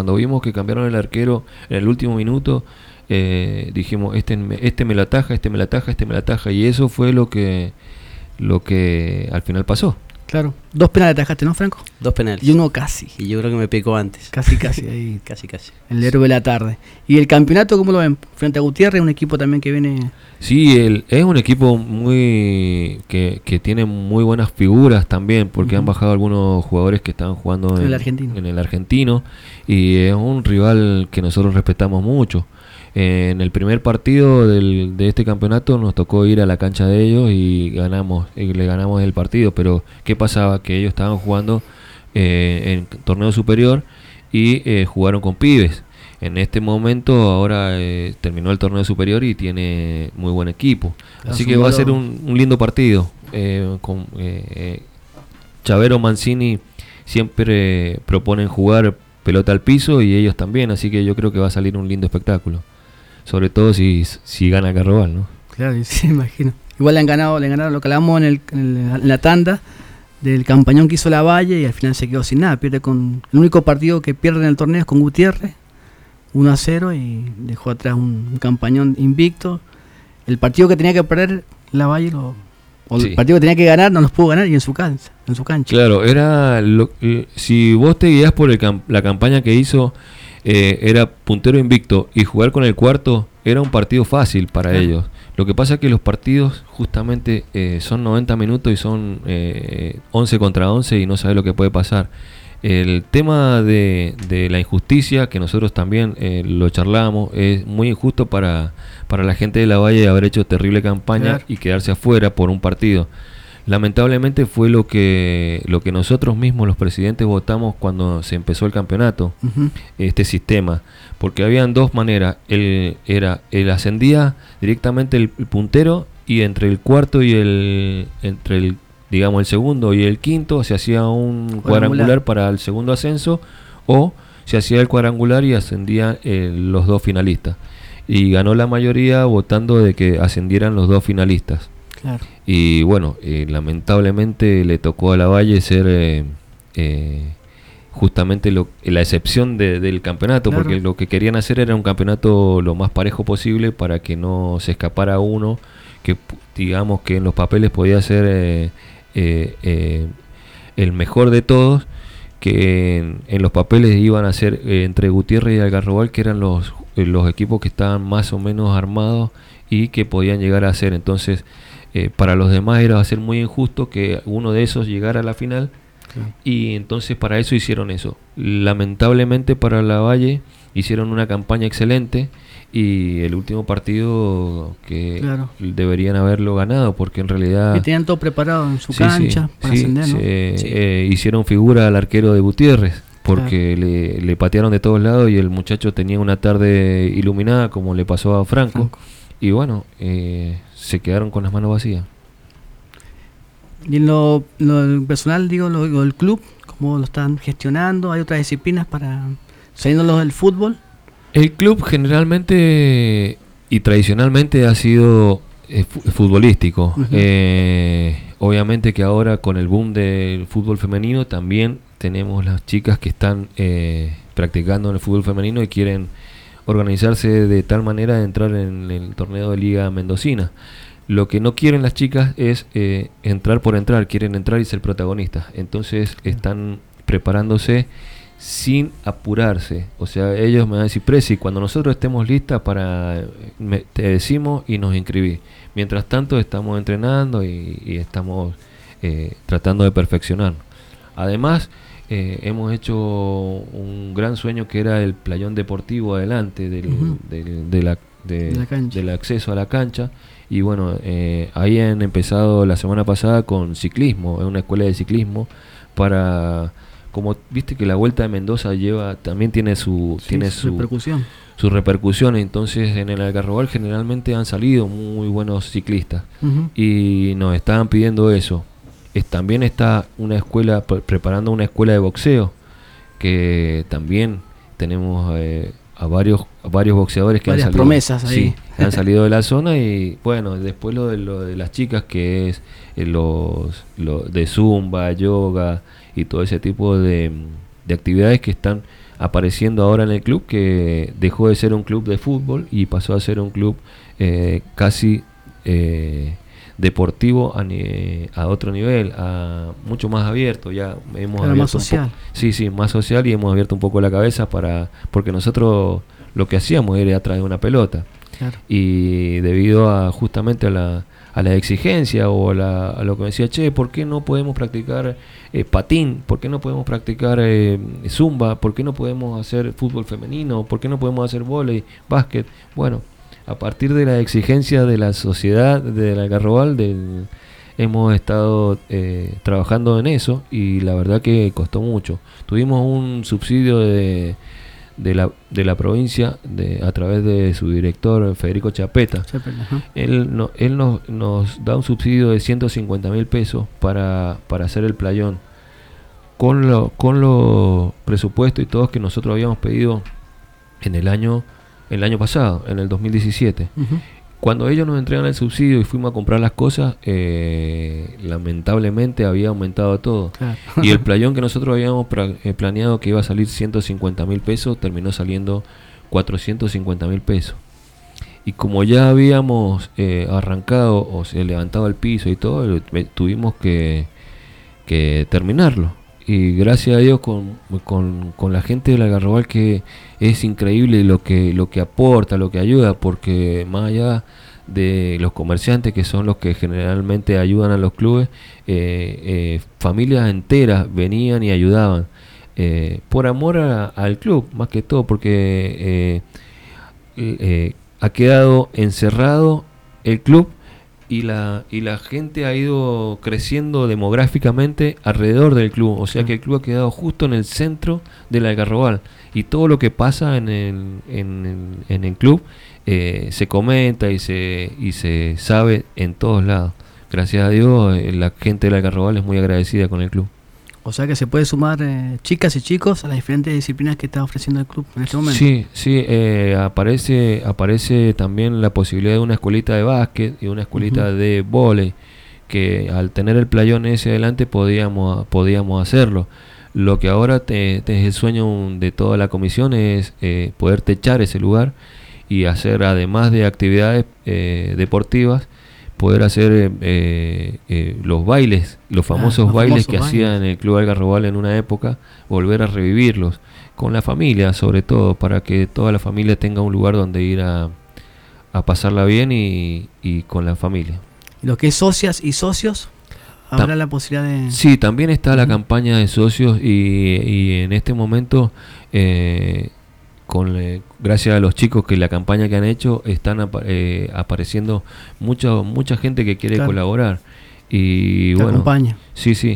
Cuando vimos que cambiaron el arquero en el último minuto, dijimos, este me la ataja, este me la ataja, este me la ataja, y eso fue lo que al final pasó. Claro, 2 penales atajaste, ¿no, Franco? 2 penales. Y uno casi. Y yo creo que me picó antes. Casi, ahí. Casi. El héroe de la tarde. ¿Y el campeonato cómo lo ven? Frente a Gutiérrez, un equipo también que viene... Sí, es un equipo que tiene muy buenas figuras también, porque han bajado algunos jugadores que estaban jugando en el argentino, y es un rival que nosotros respetamos mucho. En el primer partido de este campeonato nos tocó ir a la cancha de ellos y le ganamos el partido, pero ¿qué pasaba? Que ellos estaban jugando en torneo superior y jugaron con pibes. En este momento ahora terminó el torneo superior y tiene muy buen equipo, así que va a ser un lindo partido. Con Chavero, Mancini siempre proponen jugar pelota al piso y ellos también, así que yo creo que va a salir un lindo espectáculo. Sobre todo si gana Carroval, ¿no? Claro, sí, imagino. Igual le han ganado lo que hablamos en la tanda del campañón que hizo la Valle, y al final se quedó sin nada. Pierde con el único partido que pierde en el torneo es con Gutiérrez, 1-0, y dejó atrás un campañón invicto. El partido que tenía que perder la Valle, el partido que tenía que ganar, no los pudo ganar, y en su cancha. Claro, si vos te guías por la campaña que hizo, era puntero invicto, y jugar con el cuarto era un partido fácil para ellos. Lo que pasa es que los partidos justamente son 90 minutos y son 11 contra 11 y no sabes lo que puede pasar. El tema de la injusticia, que nosotros también lo charlamos, es muy injusto para la gente de la Valle haber hecho terrible campaña y quedarse afuera por un partido. Lamentablemente fue lo que nosotros mismos, los presidentes, votamos cuando se empezó el campeonato, este sistema, porque habían dos maneras. El ascendía directamente el puntero, y entre el cuarto y el segundo y el quinto se hacía un cuadrangular para el segundo ascenso, o se hacía el cuadrangular y ascendían los dos finalistas, y ganó la mayoría votando de que ascendieran los dos finalistas. Claro. Y bueno, lamentablemente le tocó a la Valle ser justamente la excepción del campeonato, porque lo que querían hacer era un campeonato lo más parejo posible para que no se escapara uno, que digamos que en los papeles podía ser el mejor de todos, que en los papeles iban a ser entre Gutiérrez y Algarrobal, que eran los equipos que estaban más o menos armados y que podían llegar a ser. Entonces para los demás va a ser muy injusto que uno de esos llegara a la final, y entonces para eso hicieron eso. Lamentablemente para la Valle hicieron una campaña excelente, y el último partido que deberían haberlo ganado, porque en realidad... Que tenían todo preparado en su cancha para ascender, ¿no? Hicieron figura al arquero de Gutiérrez, porque le patearon de todos lados, y el muchacho tenía una tarde iluminada, como le pasó a Franco. Y bueno, se quedaron con las manos vacías. Y en lo personal, digo, el club, ¿cómo lo están gestionando? ¿Hay otras disciplinas para saliéndolos del fútbol? El club generalmente y tradicionalmente ha sido futbolístico. Obviamente que ahora con el boom del fútbol femenino también tenemos las chicas que están practicando en el fútbol femenino y quieren organizarse de tal manera de entrar en el torneo de Liga Mendocina. Lo que no quieren las chicas es entrar por entrar, quieren entrar y ser protagonistas. Entonces están preparándose sin apurarse. O sea, ellos me van a decir: Presi, cuando nosotros estemos listas te decimos y nos inscribís. Mientras tanto estamos entrenando y estamos tratando de perfeccionar. Además, hemos hecho un gran sueño, que era el playón deportivo adelante del acceso a la cancha. Y bueno, ahí han empezado la semana pasada con ciclismo, es una escuela de ciclismo para... Como viste que la Vuelta de Mendoza también tiene su repercusión. Entonces en el Algarrobal generalmente han salido muy buenos ciclistas, y nos estaban pidiendo eso. También está una escuela preparando una escuela de boxeo, que también tenemos a varios boxeadores que han salido, promesas ahí. Sí, han salido de la zona. Y bueno, después lo de las chicas, que es lo de zumba, yoga y todo ese tipo de actividades que están apareciendo ahora en el club, que dejó de ser un club de fútbol y pasó a ser un club casi deportivo a otro nivel, mucho más abierto. Ya hemos abierto más social. Sí, más social, y hemos abierto un poco la cabeza porque nosotros lo que hacíamos era traer una pelota. Claro. Y debido justamente a la exigencia o a lo que me decía, che, ¿por qué no podemos practicar patín? ¿Por qué no podemos practicar zumba? ¿Por qué no podemos hacer fútbol femenino? ¿Por qué no podemos hacer vóley, básquet? Bueno, a partir de la exigencia de la sociedad del Algarrobal, hemos estado trabajando en eso, y la verdad que costó mucho. Tuvimos un subsidio de la provincia a través de su director Federico Chapeta. Él nos da un subsidio de 150.000 pesos para hacer el playón, con los presupuestos y todos que nosotros habíamos pedido en el año pasado, en el 2017. Cuando ellos nos entregan el subsidio y fuimos a comprar las cosas, lamentablemente había aumentado todo. Claro. Y el playón que nosotros habíamos planeado que iba a salir 150.000 pesos, terminó saliendo 450.000 pesos. Y como ya habíamos arrancado o se levantaba el piso y todo, tuvimos que terminarlo. Y gracias a Dios con la gente del Algarrobal, que es increíble lo que aporta, lo que ayuda, porque más allá de los comerciantes, que son los que generalmente ayudan a los clubes, familias enteras venían y ayudaban, por amor al club, más que todo, porque ha quedado encerrado el club, y la gente ha ido creciendo demográficamente alrededor del club. O sea que el club ha quedado justo en el centro del Algarrobal, y todo lo que pasa en el club se comenta y se sabe en todos lados. Gracias a Dios, la gente del Algarrobal es muy agradecida con el club. O sea que se puede sumar chicas y chicos a las diferentes disciplinas que está ofreciendo el club en este momento. Sí, aparece también la posibilidad de una escuelita de básquet y una escuelita de vóley, que al tener el playón ese adelante podíamos hacerlo. Lo que ahora es el sueño de toda la comisión es poder techar ese lugar y hacer, además de actividades deportivas, poder hacer los bailes, los famosos bailes que hacían en el Club Algarrobal en una época, volver a revivirlos con la familia, sobre todo, para que toda la familia tenga un lugar donde ir a pasarla bien y con la familia. Lo que es socias y socios, ¿habrá la posibilidad de...? Sí, también está la campaña de socios, y en este momento, gracias a los chicos que la campaña que han hecho, están apareciendo mucha gente que quiere colaborar. Y bueno, acompaña. Sí.